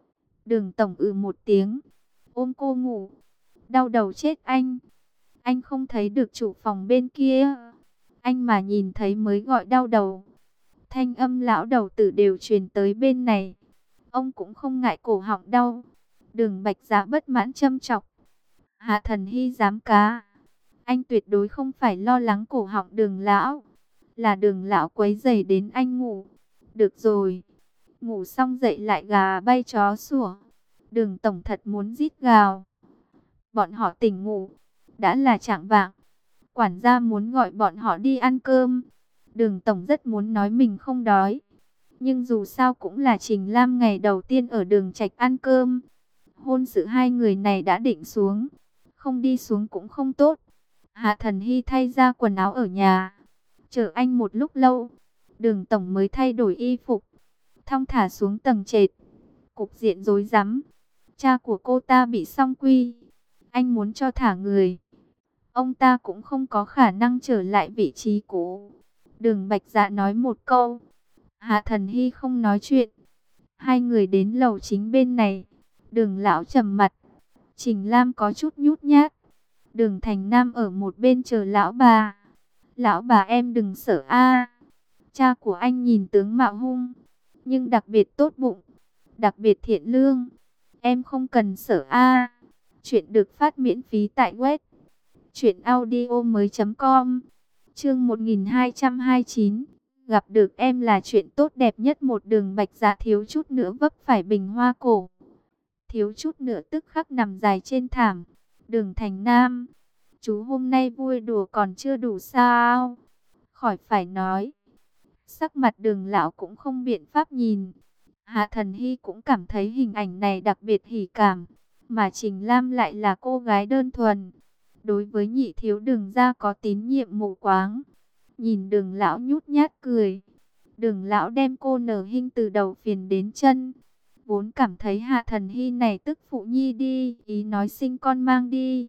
Đường tổng một tiếng, ôm cô ngủ. Đau đầu chết anh. Anh không thấy được chủ phòng bên kia. Anh mà nhìn thấy mới gọi đau đầu. Thanh âm lão đầu tử đều truyền tới bên này. Ông cũng không ngại cổ họng đau. Đường Bạch Dạ bất mãn châm chọc. Hạ Thần Hy dám cá. Anh tuyệt đối không phải lo lắng cổ họng Đường lão. Là Đường lão quấy rầy đến anh ngủ. Được rồi. Ngủ xong dậy lại gà bay chó sủa. Đường tổng thật muốn rít gào. Bọn họ tỉnh ngủ. Đã là chạng vạng. Quản gia muốn gọi bọn họ đi ăn cơm. Đường tổng rất muốn nói mình không đói. Nhưng dù sao cũng là Trình Lam ngày đầu tiên ở Đường Trạch ăn cơm. Hôn sự hai người này đã định xuống. Không đi xuống cũng không tốt. Hạ Thần Hy thay ra quần áo ở nhà. Chờ anh một lúc lâu. Đường tổng mới thay đổi y phục, thong thả xuống tầng trệt. Cục diện rối rắm. Cha của cô ta bị song quy. Anh muốn cho thả người. Ông ta cũng không có khả năng trở lại vị trí cũ. Đường Bạch Dạ nói một câu. Hạ Thần Hy không nói chuyện. Hai người đến lầu chính bên này. Đường lão trầm mặt. Trình Lam có chút nhút nhát. Đường Thành Nam ở một bên chờ lão bà. Lão bà em đừng sợ a. Cha của anh nhìn tướng mạo hung, nhưng đặc biệt tốt bụng, đặc biệt thiện lương. Em không cần sợ a. Chuyện được phát miễn phí tại web truyệnaudiomoi.com. Chương 1229. Gặp được em là chuyện tốt đẹp nhất. Một Đường Bạch Dạ thiếu chút nữa vấp phải bình hoa cổ, thiếu chút nữa tức khắc nằm dài trên thảm. Đường Thành Nam, chú hôm nay vui đùa còn chưa đủ sao? Khỏi phải nói. Sắc mặt Đường lão cũng không biện pháp nhìn. Hạ Thần Hy cũng cảm thấy hình ảnh này đặc biệt hỉ cảm. Mà Trình Lam lại là cô gái đơn thuần. Đối với nhị thiếu Đường gia có tín nhiệm mù quáng. Nhìn Đường lão nhút nhát cười. Đường lão đem cô Nở Hinh từ đầu phiền đến chân. Vốn cảm thấy Hạ Thần Hy này tức phụ nhi đi, ý nói sinh con mang đi.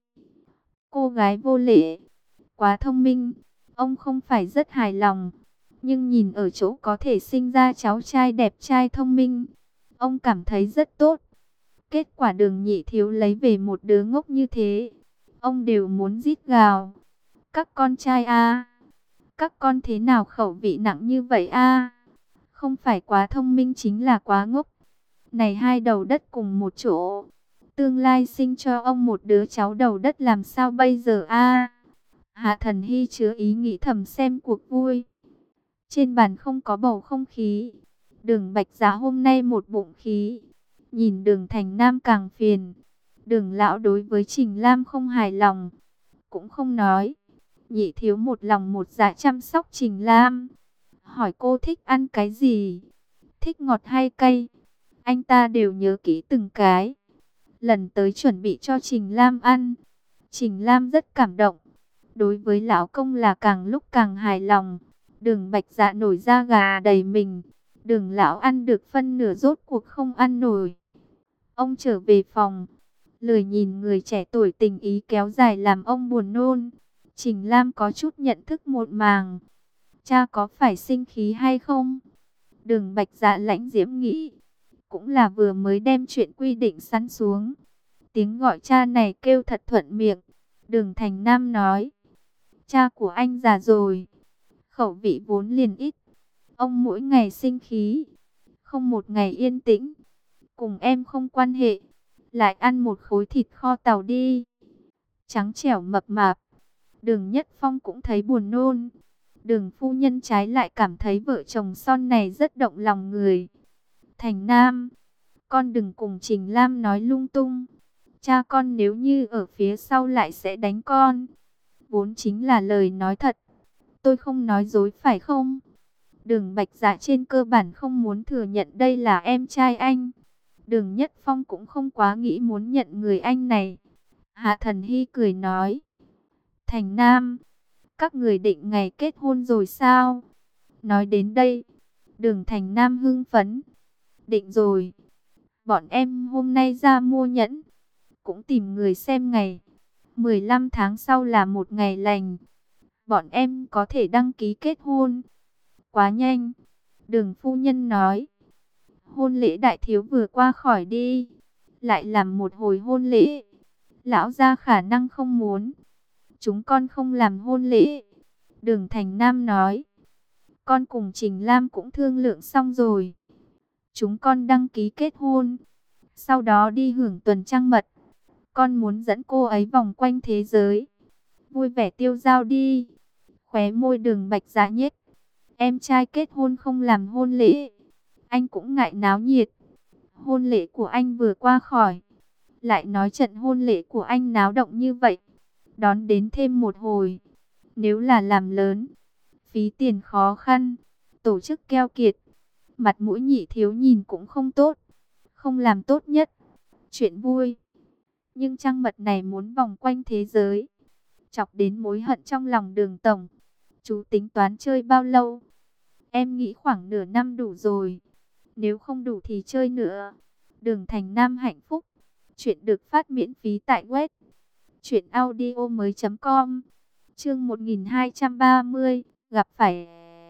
Cô gái vô lễ, quá thông minh, ông không phải rất hài lòng. Nhưng nhìn ở chỗ có thể sinh ra cháu trai đẹp trai thông minh, ông cảm thấy rất tốt. Kết quả Đường nhị thiếu lấy về một đứa ngốc như thế, ông đều muốn rít gào. Các con trai a, các con thế nào khẩu vị nặng như vậy a? Không phải quá thông minh chính là quá ngốc. Này hai đầu đất cùng một chỗ, tương lai sinh cho ông một đứa cháu đầu đất làm sao bây giờ a? Hạ Thần Hy chứa ý nghĩ thầm xem cuộc vui. Trên bàn không có bầu không khí. Đường Bạch Dạ hôm nay một bụng khí. Nhìn Đường Thành Nam càng phiền. Đường lão đối với Trình Lam không hài lòng, cũng không nói. Nhị thiếu một lòng một dạ chăm sóc Trình Lam. Hỏi cô thích ăn cái gì, thích ngọt hay cay, anh ta đều nhớ kỹ từng cái. Lần tới chuẩn bị cho Trình Lam ăn. Trình Lam rất cảm động. Đối với lão công là càng lúc càng hài lòng. Đường Bạch Dạ nổi da gà đầy mình. Đường lão ăn được phân nửa rốt cuộc không ăn nổi. Ông trở về phòng, lười nhìn người trẻ tuổi tình ý kéo dài làm ông buồn nôn. Trình Lam có chút nhận thức muộn màng. Cha có phải sinh khí hay không? Đường Bạch Dạ lãnh diễm nghĩ. Cũng là vừa mới đem chuyện quy định sẵn xuống. Tiếng gọi cha này kêu thật thuận miệng. Đường Thành Nam nói. Cha của anh già rồi, khẩu vị vốn liền ít. Ông mỗi ngày sinh khí, không một ngày yên tĩnh. Cùng em không quan hệ, lại ăn một khối thịt kho tàu đi. Trắng trẻo mập mạp. Đường Nhất Phong cũng thấy buồn nôn. Đường phu nhân trái lại cảm thấy vợ chồng son này rất động lòng người. Thành Nam, con đừng cùng Trình Lam nói lung tung. Cha con nếu như ở phía sau lại sẽ đánh con. Vốn chính là lời nói thật. Tôi không nói dối phải không? Đường Bạch Dạ trên cơ bản không muốn thừa nhận đây là em trai anh. Đường Nhất Phong cũng không quá nghĩ muốn nhận người anh này. Hạ Thần Hy cười nói, Thành Nam, các người định ngày kết hôn rồi sao? Nói đến đây, Đường Thành Nam hưng phấn. Định rồi, bọn em hôm nay ra mua nhẫn, cũng tìm người xem ngày. 15 tháng sau là một ngày lành, bọn em có thể đăng ký kết hôn. Quá nhanh, Đường phu nhân nói. Hôn lễ đại thiếu vừa qua khỏi đi, lại làm một hồi hôn lễ. Lão gia khả năng không muốn. Chúng con không làm hôn lễ. Đường Thành Nam nói. Con cùng Trình Lam cũng thương lượng xong rồi. Chúng con đăng ký kết hôn, sau đó đi hưởng tuần trăng mật. Con muốn dẫn cô ấy vòng quanh thế giới, vui vẻ tiêu dao đi. Khóe môi Đường Bạch Dạ nhếch. Em trai kết hôn không làm hôn lễ, anh cũng ngại náo nhiệt. Hôn lễ của anh vừa qua khỏi, lại nói trận hôn lễ của anh náo động như vậy, đón đến thêm một hồi. Nếu là làm lớn, phí tiền khó khăn, tổ chức keo kiệt, mặt mũi Nhị thiếu nhìn cũng không tốt. Không làm tốt nhất. Chuyện vui, nhưng trăng mật này muốn vòng quanh thế giới, chọc đến mối hận trong lòng Đường tổng. Chú tính toán chơi bao lâu? Em nghĩ khoảng nửa năm đủ rồi. Nếu không đủ thì chơi nữa. Đường Thành Nam hạnh phúc. Chuyện được phát miễn phí tại web truyệnaudiomoi.com. Chương 1230, gặp phải.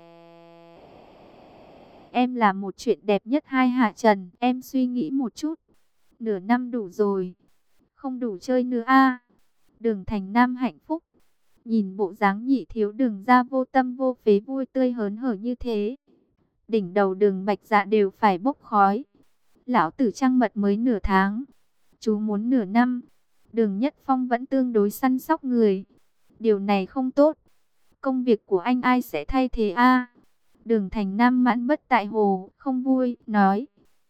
Em là một chuyện đẹp nhất hai hạ trần. Em suy nghĩ một chút. Nửa năm đủ rồi, không đủ chơi nữa a. Đường Thành Nam hạnh phúc. Nhìn bộ dáng Nhị thiếu Đường ra vô tâm vô phế vui tươi hớn hở như thế, đỉnh đầu Đường Bạch Dạ đều phải bốc khói. Lão tử trăng mật mới nửa tháng, chú muốn nửa năm. Đường Nhất Phong vẫn tương đối săn sóc người. Điều này không tốt. Công việc của anh ai sẽ thay thế a? Đường Thành Nam mãn bất tại hồ, không vui, nói.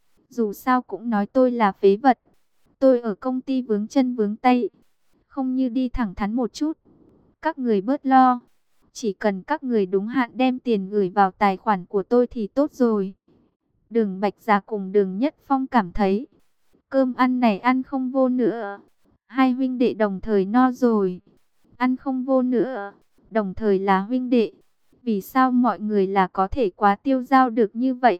Dù sao cũng nói tôi là phế vật. Tôi ở công ty vướng chân vướng tay, không như đi thẳng thắn một chút. Các người bớt lo. Chỉ cần các người đúng hạn đem tiền gửi vào tài khoản của tôi thì tốt rồi. Đường Bạch Dạ cùng Đường Nhất Phong cảm thấy cơm ăn này ăn không vô nữa. Hai huynh đệ đồng thời no rồi, ăn không vô nữa, đồng thời là huynh đệ. Vì sao mọi người là có thể quá tiêu dao được như vậy?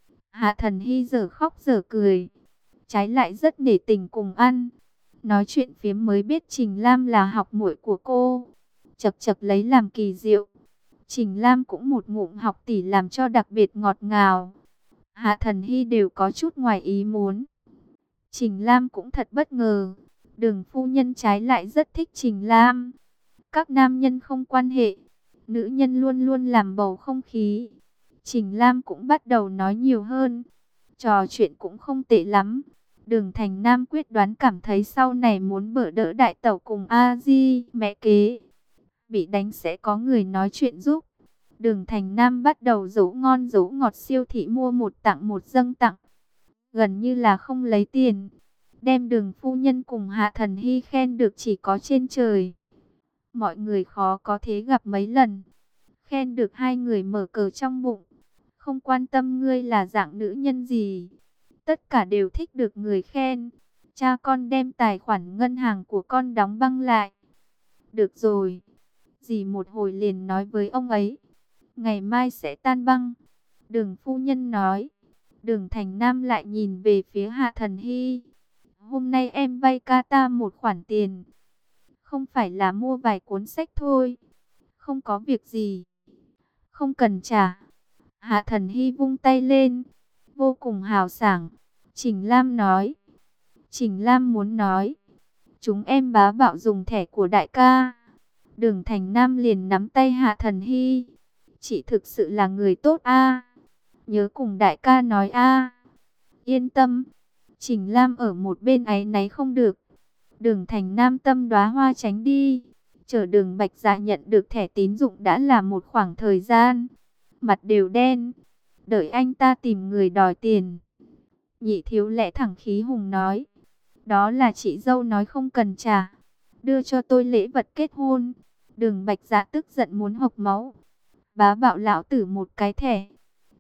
Hạ Thần Hy giờ khóc giờ cười, trái lại rất nể tình cùng ăn. Nói chuyện phiếm mới biết Trình Lam là học muội của cô, chật chật lấy làm kỳ diệu. Trình Lam cũng một ngụm học tỷ làm cho đặc biệt ngọt ngào. Hạ Thần Hy đều có chút ngoài ý muốn. Trình Lam cũng thật bất ngờ. Đường phu nhân trái lại rất thích Trình Lam. Các nam nhân không quan hệ, nữ nhân luôn luôn làm bầu không khí. Trình Lam cũng bắt đầu nói nhiều hơn, trò chuyện cũng không tệ lắm. Đường Thành Nam quyết đoán cảm thấy sau này muốn bỡ đỡ đại tẩu cùng A Di mẹ kế, bị đánh sẽ có người nói chuyện giúp. Đường Thành Nam bắt đầu dỗ ngon dỗ ngọt, siêu thị mua một tặng một dâng tặng, gần như là không lấy tiền. Đem Đường phu nhân cùng Hạ Thần Hy khen được chỉ có trên trời. Mọi người khó có thế gặp mấy lần. Khen được hai người mở cờ trong bụng. Không quan tâm ngươi là dạng nữ nhân gì, tất cả đều thích được người khen. Cha con đem tài khoản ngân hàng của con đóng băng lại. Được rồi, dì một hồi liền nói với ông ấy, ngày mai sẽ tan băng. Đường phu nhân nói. Đường Thành Nam lại nhìn về phía Hạ Thần Hy. Hôm nay em vay ca ta một khoản tiền, không phải là mua vài cuốn sách thôi. Không có việc gì, không cần trả. Hạ Thần Hy vung tay lên, vô cùng hào sảng. Trình Lam nói. Trình Lam muốn nói, chúng em bá bạo dùng thẻ của đại ca. Đường Thành Nam liền nắm tay Hạ Thần Hy. Chị thực sự là người tốt a, nhớ cùng đại ca nói a. Yên tâm. Trình Lam ở một bên áy náy không được. Đường Thành Nam tâm đóa hoa tránh đi. Chờ Đường Bạch Dạ nhận được thẻ tín dụng đã là một khoảng thời gian, mặt đều đen. Đợi anh ta tìm người đòi tiền. Nhị thiếu lẽ thẳng khí hùng nói. Đó là chị dâu nói không cần trả, đưa cho tôi lễ vật kết hôn. Đường Bạch Dạ tức giận muốn hộc máu. Bá bạo lão tử một cái thẻ,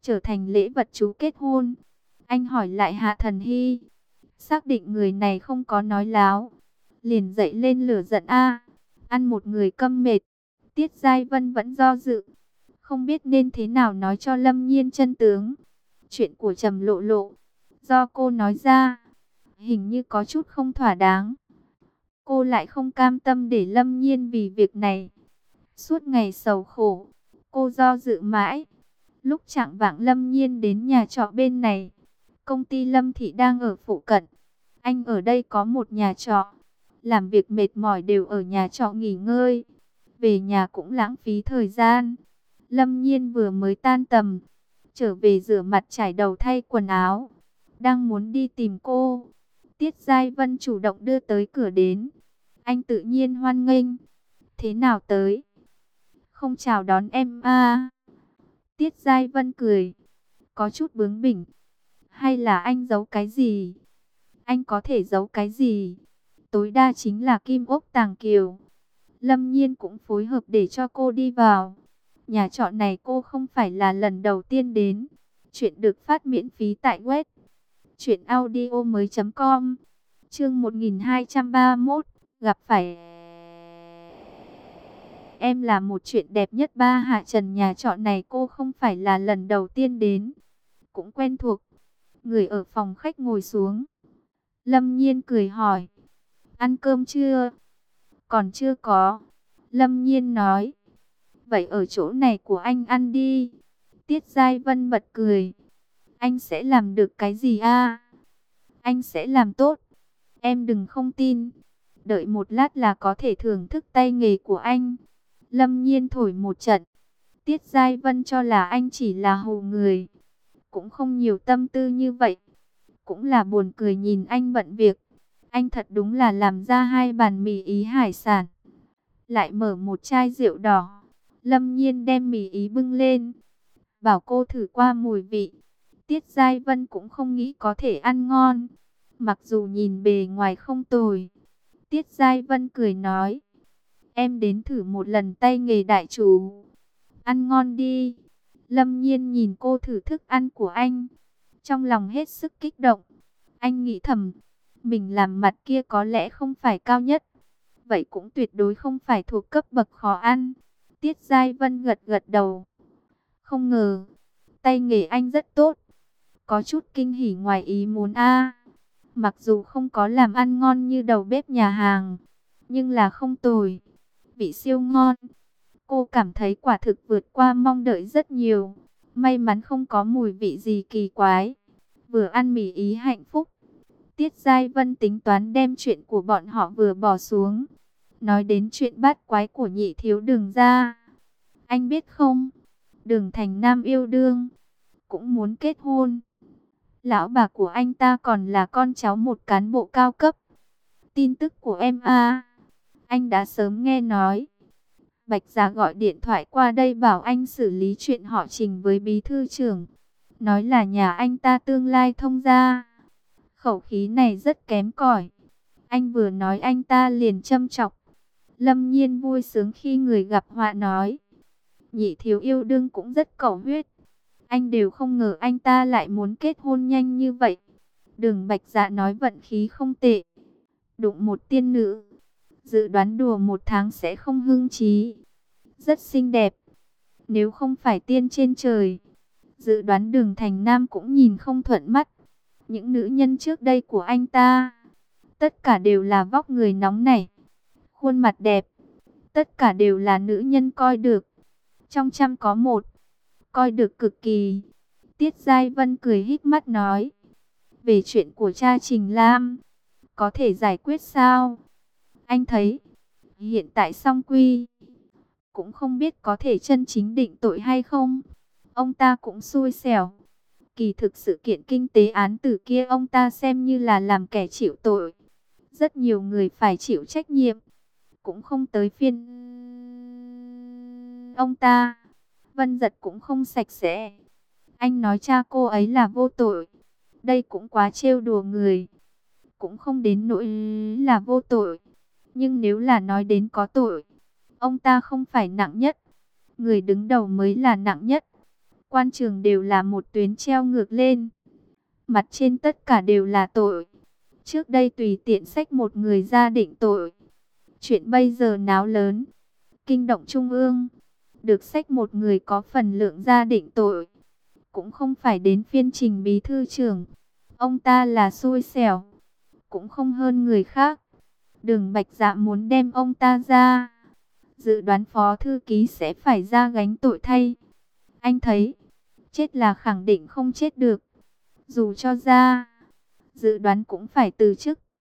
trở thành lễ vật chú kết hôn. Anh hỏi lại Hạ Thần Hy, xác định người này không có nói láo, liền dậy lên lửa giận ăn một người câm mệt. Tiết Giai Vân vẫn do dự, không biết nên thế nào nói cho Lâm Nhiên chân tướng. Chuyện của Trầm Lộ Lộ, do cô nói ra, hình như có chút không thỏa đáng. Cô lại không cam tâm để Lâm Nhiên vì việc này suốt ngày sầu khổ. Cô do dự mãi. Lúc chạng vạng Lâm Nhiên đến nhà trọ bên này. Công ty Lâm Thị đang ở phụ cận. Anh ở đây có một nhà trọ. Làm việc mệt mỏi đều ở nhà trọ nghỉ ngơi. Về nhà cũng lãng phí thời gian. Lâm Nhiên vừa mới tan tầm, trở về rửa mặt chải đầu thay quần áo, đang muốn đi tìm cô. Tiết Giai Vân chủ động đưa tới cửa đến. Anh tự nhiên hoan nghênh. Thế nào tới? Không chào đón em à? Tiết Giai Vân cười, có chút bướng bỉnh. Hay là anh giấu cái gì? Anh có thể giấu cái gì? Tối đa chính là kim ốc tàng kiều. Lâm Nhiên cũng phối hợp để cho cô đi vào. Nhà trọ này cô không phải là lần đầu tiên đến. Chuyện được phát miễn phí tại web truyệnaudiomoi.com. Chương 1231, gặp phải em là một chuyện đẹp nhất ba hạ trần. Nhà trọ này cô không phải là lần đầu tiên đến, cũng quen thuộc. Người ở phòng khách ngồi xuống. Lâm Nhiên cười hỏi, ăn cơm chưa? Còn chưa có. Lâm Nhiên nói, vậy ở chỗ này của anh ăn đi. Tiết Giai Vân bật cười, anh sẽ làm được cái gì Anh sẽ làm tốt. Em đừng không tin. Đợi một lát là có thể thưởng thức tay nghề của anh. Lâm Nhiên thổi một trận. Tiết Giai Vân cho là anh chỉ là hù người, cũng không nhiều tâm tư như vậy. Cũng là buồn cười nhìn anh bận việc. Anh thật đúng là làm ra 2 bàn mì Ý hải sản, lại mở một chai rượu đỏ. Lâm Nhiên đem mì Ý bưng lên, bảo cô thử qua mùi vị. Tiết Giai Vân cũng không nghĩ có thể ăn ngon, mặc dù nhìn bề ngoài không tồi. Tiết Giai Vân cười nói, em đến thử một lần tay nghề đại厨. Ăn ngon đi. Lâm Nhiên nhìn cô thử thức ăn của anh, trong lòng hết sức kích động. Anh nghĩ thầm, mình làm mặt kia có lẽ không phải cao nhất, vậy cũng tuyệt đối không phải thuộc cấp bậc khó ăn. Tiết Giai Vân gật gật đầu. Không ngờ, tay nghề anh rất tốt. Có chút kinh hỉ ngoài ý muốn Mặc dù không có làm ăn ngon như đầu bếp nhà hàng, nhưng là không tồi, vị siêu ngon. Cô cảm thấy quả thực vượt qua mong đợi rất nhiều. May mắn không có mùi vị gì kỳ quái. Vừa ăn mì Ý hạnh phúc. Tiết Giai Vân tính toán đem chuyện của bọn họ vừa bỏ xuống, nói đến chuyện bát quái của Nhị thiếu Đường ra. Anh biết không, Đường Thành Nam yêu đương, cũng muốn kết hôn. Lão bà của anh ta còn là con cháu một cán bộ cao cấp. Tin tức của em anh đã sớm nghe nói. Bạch Gia gọi điện thoại qua đây bảo anh xử lý chuyện họ Trình với bí thư trưởng, nói là nhà anh ta tương lai thông gia. Khẩu khí này rất kém cỏi. Anh vừa nói anh ta liền châm chọc. Lâm Nhiên vui sướng khi người gặp họa nói, Nhị thiếu yêu đương cũng rất cầu huyết. Anh đều không ngờ anh ta lại muốn kết hôn nhanh như vậy. Đường Bạch Dạ nói vận khí không tệ, đụng một tiên nữ, dự đoán đùa 1 tháng sẽ không hưng trí. Rất xinh đẹp, nếu không phải tiên trên trời, dự đoán Đường Thành Nam cũng nhìn không thuận mắt. Những nữ nhân trước đây của anh ta, tất cả đều là vóc người nóng nảy, khuôn mặt đẹp, tất cả đều là nữ nhân coi được. Trong trăm có một, coi được cực kỳ. Tiết Giai Vân cười híp mắt nói, về chuyện của cha Trình Lam, có thể giải quyết sao? Anh thấy, hiện tại song quy, cũng không biết có thể chân chính định tội hay không. Ông ta cũng xui xẻo. Kỳ thực sự kiện kinh tế án tử kia ông ta xem như là làm kẻ chịu tội. Rất nhiều người phải chịu trách nhiệm, cũng không tới phiên ông ta. Vân Giật cũng không sạch sẽ. Anh nói cha cô ấy là vô tội, đây cũng quá trêu đùa người. Cũng không đến nỗi là vô tội, nhưng nếu là nói đến có tội, ông ta không phải nặng nhất, người đứng đầu mới là nặng nhất. quan trường đều là một tuyến treo ngược lên. Mặt trên tất cả đều là tội. Trước đây tùy tiện xách một người ra định tội. Chuyện bây giờ náo lớn, kinh động trung ương. Được xách một người có phần lượng ra định tội. Cũng không phải đến phiên Trình bí thư trưởng. Ông ta là xui xẻo, cũng không hơn người khác. Đường Bạch Dạ muốn đem ông ta ra. Dự đoán phó thư ký sẽ phải ra gánh tội thay. Anh thấy, chết là khẳng định không chết được. Dù cho ra, dự đoán cũng phải từ chức.